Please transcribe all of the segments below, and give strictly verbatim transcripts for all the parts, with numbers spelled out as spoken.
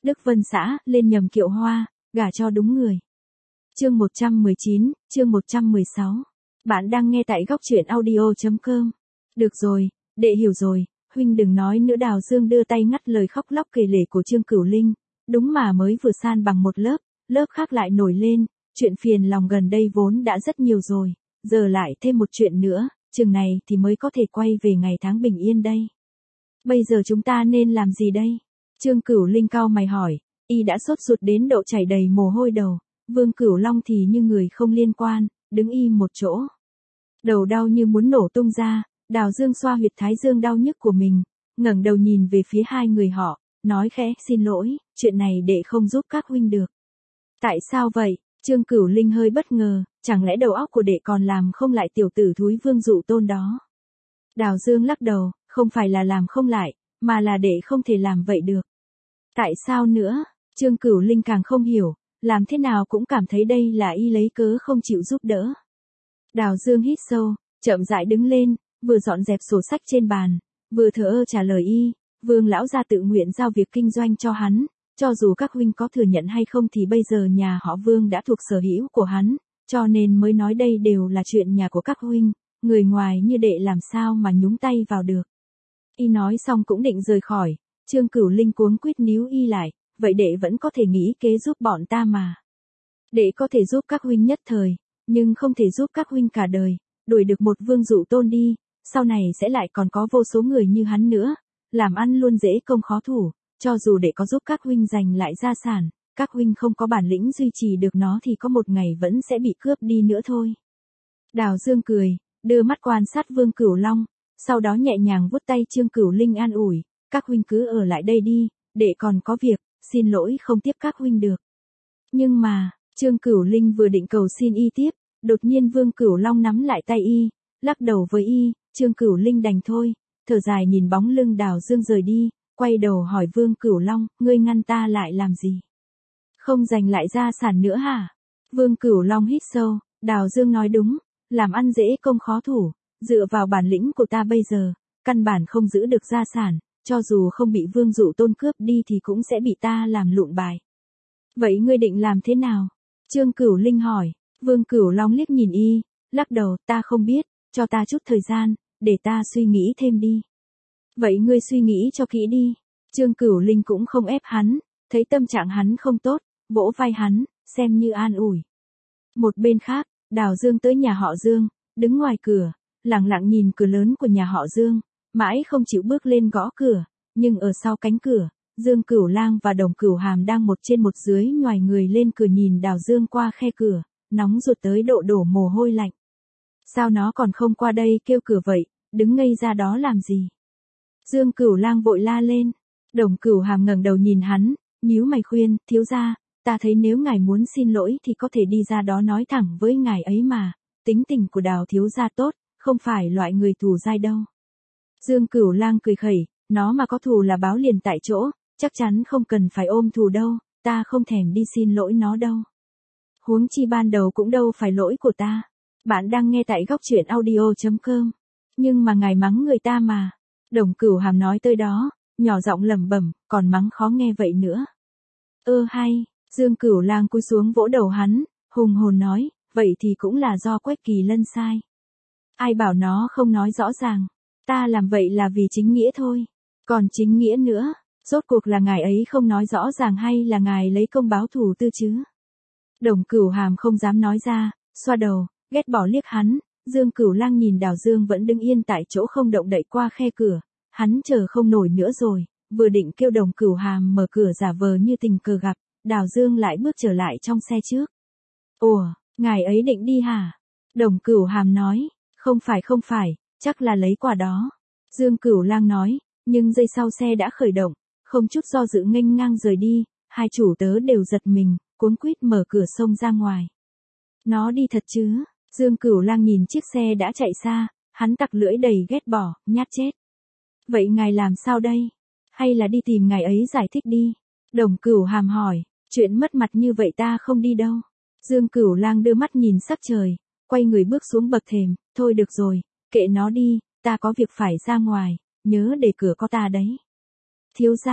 Đức Vân xã, lên nhầm kiệu hoa, gả cho đúng người. Chương một trăm mười chín, chương một trăm mười sáu. Bạn đang nghe tại góc truyện audio chấm com. Được rồi, đệ hiểu rồi, huynh đừng nói nữa. Đào Dương đưa tay ngắt lời khóc lóc kể lể của Trương Cửu Linh. Đúng mà mới vừa san bằng một lớp, lớp khác lại nổi lên, chuyện phiền lòng gần đây vốn đã rất nhiều rồi, giờ lại thêm một chuyện nữa, chừng này thì mới có thể quay về ngày tháng bình yên đây. Bây giờ chúng ta nên làm gì đây? Trương Cửu Linh cau mày hỏi, y đã sốt ruột đến độ chảy đầy mồ hôi đầu. Vương Cửu Long thì như người không liên quan, đứng im một chỗ. Đầu đau như muốn nổ tung ra, Đào Dương xoa huyệt thái dương đau nhức của mình, ngẩng đầu nhìn về phía hai người họ, nói khẽ, xin lỗi, chuyện này đệ không giúp các huynh được. Tại sao vậy? Trương Cửu Linh hơi bất ngờ, chẳng lẽ đầu óc của đệ còn làm không lại tiểu tử thúi Vương Dụ Tôn đó? Đào Dương lắc đầu, không phải là làm không lại, mà là đệ không thể làm vậy được. Tại sao nữa? Trương Cửu Linh càng không hiểu, làm thế nào cũng cảm thấy đây là y lấy cớ không chịu giúp đỡ. Đào Dương hít sâu, chậm rãi đứng lên, vừa dọn dẹp sổ sách trên bàn, vừa thờ ơ trả lời y, Vương lão gia tự nguyện giao việc kinh doanh cho hắn, cho dù các huynh có thừa nhận hay không thì bây giờ nhà họ Vương đã thuộc sở hữu của hắn, cho nên mới nói đây đều là chuyện nhà của các huynh, người ngoài như đệ làm sao mà nhúng tay vào được. Y nói xong cũng định rời khỏi, Trương Cửu Linh cuống quýt níu y lại, vậy đệ vẫn có thể nghĩ kế giúp bọn ta mà. Đệ có thể giúp các huynh nhất thời, nhưng không thể giúp các huynh cả đời, đuổi được một Vương Dụ Tôn đi, sau này sẽ lại còn có vô số người như hắn nữa, làm ăn luôn dễ công khó thủ, cho dù đệ có giúp các huynh giành lại gia sản, các huynh không có bản lĩnh duy trì được nó thì có một ngày vẫn sẽ bị cướp đi nữa thôi. Đào Dương cười, đưa mắt quan sát Vương Cửu Long, sau đó nhẹ nhàng vuốt tay Trương Cửu Linh an ủi, các huynh cứ ở lại đây đi, đệ còn có việc, xin lỗi không tiếp các huynh được. Nhưng mà, Trương Cửu Linh vừa định cầu xin y tiếp, đột nhiên Vương Cửu Long nắm lại tay y, lắc đầu với y, Trương Cửu Linh đành thôi, thở dài nhìn bóng lưng Đào Dương rời đi, quay đầu hỏi Vương Cửu Long, ngươi ngăn ta lại làm gì? Không giành lại gia sản nữa hả? Vương Cửu Long hít sâu, Đào Dương nói đúng, làm ăn dễ công khó thủ, dựa vào bản lĩnh của ta bây giờ, căn bản không giữ được gia sản, cho dù không bị Vương Dụ Tôn cướp đi thì cũng sẽ bị ta làm lụn bài. Vậy ngươi định làm thế nào? Trương Cửu Linh hỏi, Vương Cửu Long liếc nhìn y, lắc đầu, ta không biết, cho ta chút thời gian, để ta suy nghĩ thêm đi. Vậy ngươi suy nghĩ cho kỹ đi. Trương Cửu Linh cũng không ép hắn, thấy tâm trạng hắn không tốt, vỗ vai hắn, xem như an ủi. Một bên khác, Đào Dương tới nhà họ Dương, đứng ngoài cửa, lặng lặng nhìn cửa lớn của nhà họ Dương, mãi không chịu bước lên gõ cửa, nhưng ở sau cánh cửa, Dương Cửu Lang và Đồng Cửu Hàm đang một trên một dưới nhoài người lên cửa nhìn Đào Dương qua khe cửa, nóng ruột tới độ đổ mồ hôi lạnh. Sao nó còn không qua đây kêu cửa vậy, đứng ngây ra đó làm gì? Dương Cửu Lang vội la lên, Đồng Cửu Hàm ngẩng đầu nhìn hắn, nhíu mày khuyên, thiếu gia, ta thấy nếu ngài muốn xin lỗi thì có thể đi ra đó nói thẳng với ngài ấy mà, tính tình của Đào thiếu gia tốt, không phải loại người thù dai đâu. Dương Cửu Lang cười khẩy, nó mà có thù là báo liền tại chỗ, chắc chắn không cần phải ôm thù đâu, ta không thèm đi xin lỗi nó đâu. Huống chi ban đầu cũng đâu phải lỗi của ta. Bạn đang nghe tại góc truyện audio chấm com. Nhưng mà ngài mắng người ta mà. Đồng Cửu Hàm nói tới đó, nhỏ giọng lẩm bẩm, còn mắng khó nghe vậy nữa. Ơ hay, Dương Cửu Lang cúi xuống vỗ đầu hắn, hùng hồn nói, vậy thì cũng là do Quách Kỳ Lân sai. Ai bảo nó không nói rõ ràng, ta làm vậy là vì chính nghĩa thôi. Còn chính nghĩa nữa, rốt cuộc là ngài ấy không nói rõ ràng hay là ngài lấy công báo thù tư chứ? Đồng Cửu Hàm không dám nói ra, xoa đầu, ghét bỏ liếc hắn. Dương Cửu Lang nhìn Đào Dương vẫn đứng yên tại chỗ không động đậy qua khe cửa, hắn chờ không nổi nữa rồi, vừa định kêu Đồng Cửu Hàm mở cửa giả vờ như tình cờ gặp, Đào Dương lại bước trở lại trong xe trước. Ủa, ngài ấy định đi hả? Đồng Cửu Hàm nói, không phải không phải, chắc là lấy quà đó. Dương Cửu Lang nói, nhưng giây sau xe đã khởi động, không chút do dự nghênh ngang rời đi, hai chủ tớ đều giật mình, cuống quýt mở cửa xông ra ngoài. Nó đi thật chứ? Dương Cửu Lang nhìn chiếc xe đã chạy xa, hắn tặc lưỡi đầy ghét bỏ, nhát chết. Vậy ngài làm sao đây? Hay là đi tìm ngài ấy giải thích đi? Đồng Cửu Hàm hỏi, chuyện mất mặt như vậy ta không đi đâu. Dương Cửu Lang đưa mắt nhìn sắc trời, quay người bước xuống bậc thềm, thôi được rồi, kệ nó đi, ta có việc phải ra ngoài, nhớ để cửa có ta đấy. Thiếu gia,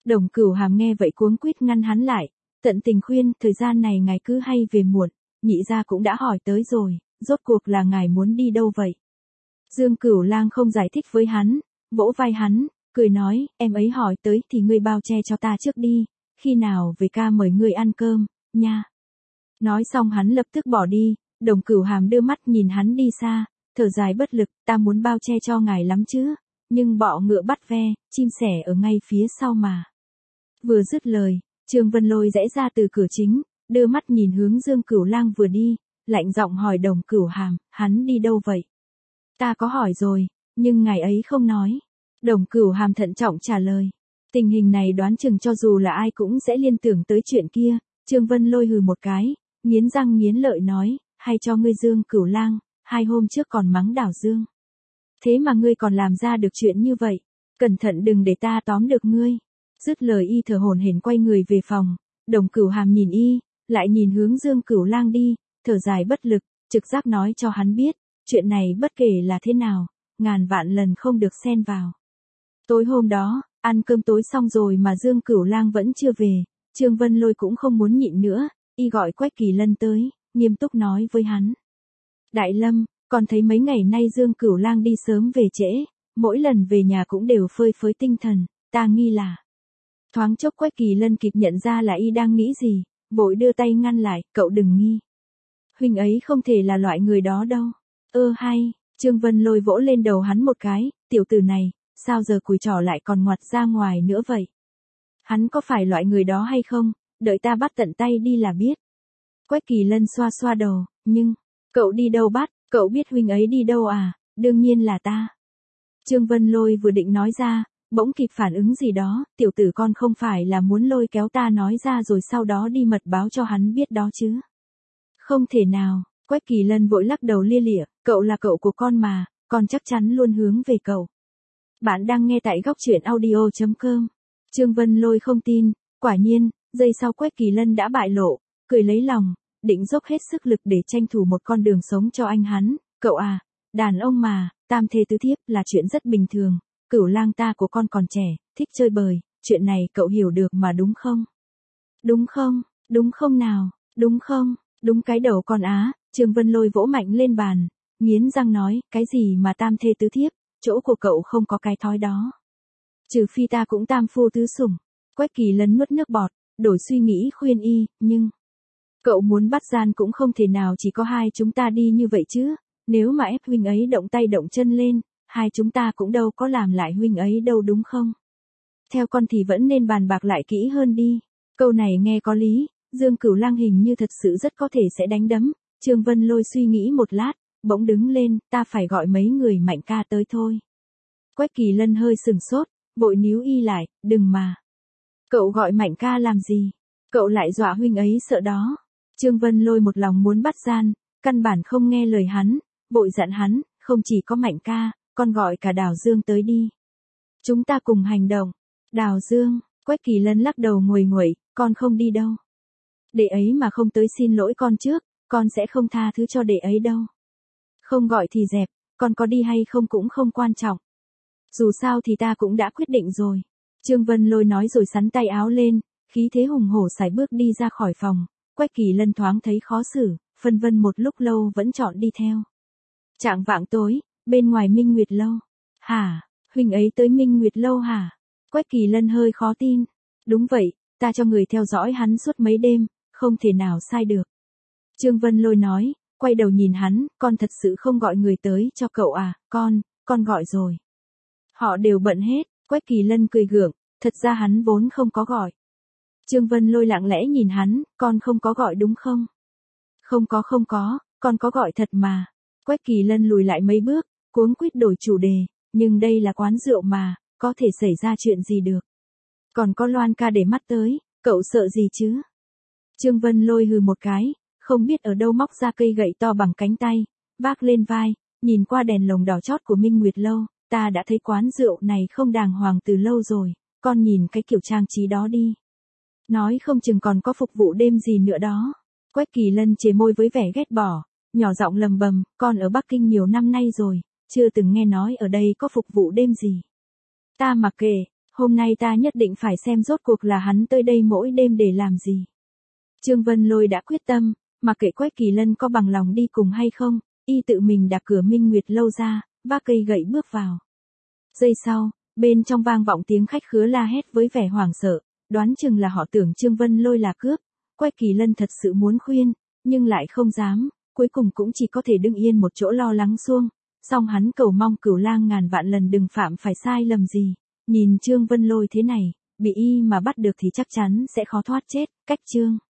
Đồng Cửu Hàm nghe vậy cuống quýt ngăn hắn lại, tận tình khuyên, thời gian này ngài cứ hay về muộn, nhị gia cũng đã hỏi tới rồi, rốt cuộc là ngài muốn đi đâu vậy? Dương Cửu Lang không giải thích với hắn, vỗ vai hắn, cười nói, em ấy hỏi tới thì ngươi bao che cho ta trước đi, khi nào về ca mời ngươi ăn cơm, nha. Nói xong hắn lập tức bỏ đi, Đồng Cửu Hàm đưa mắt nhìn hắn đi xa, thở dài bất lực, ta muốn bao che cho ngài lắm chứ, nhưng bọ ngựa bắt ve, chim sẻ ở ngay phía sau mà. Vừa dứt lời, Trương Vân Lôi rẽ ra từ cửa chính, đưa mắt nhìn hướng Dương Cửu Lang vừa đi, lạnh giọng hỏi Đồng Cửu Hàm, hắn đi đâu vậy? Ta có hỏi rồi, nhưng ngài ấy không nói. Đồng Cửu Hàm thận trọng trả lời. Tình hình này đoán chừng cho dù là ai cũng sẽ liên tưởng tới chuyện kia. Trương Vân Lôi hừ một cái, nghiến răng nghiến lợi nói, hay cho ngươi Dương Cửu Lang, hai hôm trước còn mắng Đào Dương. Thế mà ngươi còn làm ra được chuyện như vậy, cẩn thận đừng để ta tóm được ngươi. Dứt lời y thở hổn hển quay người về phòng, Đồng Cửu Hàm nhìn y, lại nhìn hướng Dương Cửu Lang đi, thở dài bất lực, trực giác nói cho hắn biết, chuyện này bất kể là thế nào, ngàn vạn lần không được xen vào. Tối hôm đó, ăn cơm tối xong rồi mà Dương Cửu Lang vẫn chưa về, Trương Vân Lôi cũng không muốn nhịn nữa, y gọi Quách Kỳ Lân tới, nghiêm túc nói với hắn. Đại Lâm, còn thấy mấy ngày nay Dương Cửu Lang đi sớm về trễ, mỗi lần về nhà cũng đều phơi phới tinh thần, ta nghi là. Thoáng chốc Quách Kỳ Lân kịp nhận ra là y đang nghĩ gì, vội đưa tay ngăn lại, cậu đừng nghi. Huynh ấy không thể là loại người đó đâu. Ơ hay, Trương Vân Lôi vỗ lên đầu hắn một cái, tiểu tử này, sao giờ cùi trỏ lại còn ngoặt ra ngoài nữa vậy? Hắn có phải loại người đó hay không, đợi ta bắt tận tay đi là biết. Quách Kỳ Lân xoa xoa đầu, nhưng, cậu đi đâu bắt, cậu biết huynh ấy đi đâu à, đương nhiên là ta. Trương Vân Lôi vừa định nói ra, bỗng kịp phản ứng gì đó, tiểu tử con không phải là muốn lôi kéo ta nói ra rồi sau đó đi mật báo cho hắn biết đó chứ. Không thể nào, Quách Kỳ Lân vội lắc đầu lia lịa, cậu là cậu của con mà, con chắc chắn luôn hướng về cậu. Bạn đang nghe tại góc truyện audio chấm com. Trương Vân Lôi không tin, quả nhiên, giây sau Quách Kỳ Lân đã bại lộ, cười lấy lòng, định dốc hết sức lực để tranh thủ một con đường sống cho anh hắn, cậu à, đàn ông mà, tam thê tứ thiếp là chuyện rất bình thường, Cửu Lang ta của con còn trẻ, thích chơi bời, chuyện này cậu hiểu được mà đúng không? Đúng không, đúng không nào, đúng không, đúng cái đầu con á, Trương Vân Lôi vỗ mạnh lên bàn, nghiến răng nói, cái gì mà tam thê tứ thiếp, chỗ của cậu không có cái thói đó. Trừ phi ta cũng tam phu tứ sủng. Quách Kỳ Lân nuốt nước bọt, đổi suy nghĩ khuyên y, nhưng cậu muốn bắt gian cũng không thể nào chỉ có hai chúng ta đi như vậy chứ, nếu mà ép huynh ấy động tay động chân lên, hai chúng ta cũng đâu có làm lại huynh ấy đâu đúng không? Theo con thì vẫn nên bàn bạc lại kỹ hơn đi. Câu này nghe có lý, Dương Cửu Lang hình như thật sự rất có thể sẽ đánh đấm. Trương Vân Lôi suy nghĩ một lát, bỗng đứng lên, ta phải gọi mấy người Mạnh ca tới thôi. Quách Kỳ Lân hơi sừng sốt, vội níu y lại, đừng mà. Cậu gọi Mạnh ca làm gì? Cậu lại dọa huynh ấy sợ đó. Trương Vân Lôi một lòng muốn bắt gian, căn bản không nghe lời hắn, vội dặn hắn, không chỉ có Mạnh ca, con gọi cả Đào Dương tới đi. Chúng ta cùng hành động. Đào Dương, Quách Kỳ Lân lắc đầu nguầy nguậy, con không đi đâu. Đệ ấy mà không tới xin lỗi con trước, con sẽ không tha thứ cho đệ ấy đâu. Không gọi thì dẹp, con có đi hay không cũng không quan trọng. Dù sao thì ta cũng đã quyết định rồi. Trương Vân Lôi nói rồi sắn tay áo lên, khí thế hùng hổ sải bước đi ra khỏi phòng. Quách Kỳ Lân thoáng thấy khó xử, phân vân một lúc lâu vẫn chọn đi theo. Chạng vạng tối, bên ngoài Minh Nguyệt Lâu. Hả, huynh ấy tới Minh Nguyệt Lâu hả? Quách Kỳ Lân hơi khó tin. Đúng vậy, ta cho người theo dõi hắn suốt mấy đêm, không thể nào sai được. Trương Vân Lôi nói, quay đầu nhìn hắn, con thật sự không gọi người tới cho cậu à, con, con gọi rồi. Họ đều bận hết, Quách Kỳ Lân cười gượng, thật ra hắn vốn không có gọi. Trương Vân Lôi lặng lẽ nhìn hắn, con không có gọi đúng không? Không có không có, con có gọi thật mà. Quách Kỳ Lân lùi lại mấy bước, cuống quýt đổi chủ đề, nhưng đây là quán rượu mà, có thể xảy ra chuyện gì được. Còn có Loan ca để mắt tới, cậu sợ gì chứ? Trương Vân Lôi hừ một cái, không biết ở đâu móc ra cây gậy to bằng cánh tay, vác lên vai, nhìn qua đèn lồng đỏ chót của Minh Nguyệt Lâu, ta đã thấy quán rượu này không đàng hoàng từ lâu rồi, con nhìn cái kiểu trang trí đó đi. Nói không chừng còn có phục vụ đêm gì nữa đó. Quách Kỳ Lân chề môi với vẻ ghét bỏ, nhỏ giọng lầm bầm, con ở Bắc Kinh nhiều năm nay rồi, chưa từng nghe nói ở đây có phục vụ đêm gì. Ta mặc kệ, Hôm nay ta nhất định phải xem rốt cuộc là hắn tới đây mỗi đêm để làm gì. Trương Vân Lôi đã quyết tâm, mà kệ Quách Kỳ Lân có bằng lòng đi cùng hay không, y tự mình đạp cửa Minh Nguyệt lâu ra, vác cây gậy bước vào. Giây sau, bên trong vang vọng tiếng khách khứa la hét với vẻ hoảng sợ, đoán chừng là họ tưởng Trương Vân Lôi là cướp. Quách Kỳ Lân thật sự muốn khuyên, nhưng lại không dám, cuối cùng cũng chỉ có thể đứng yên một chỗ lo lắng xuông. Song hắn cầu mong Cửu Lang ngàn vạn lần đừng phạm phải sai lầm gì. Nhìn Trương Vân Lôi thế này, bị y mà bắt được thì chắc chắn sẽ khó thoát chết. Cách chương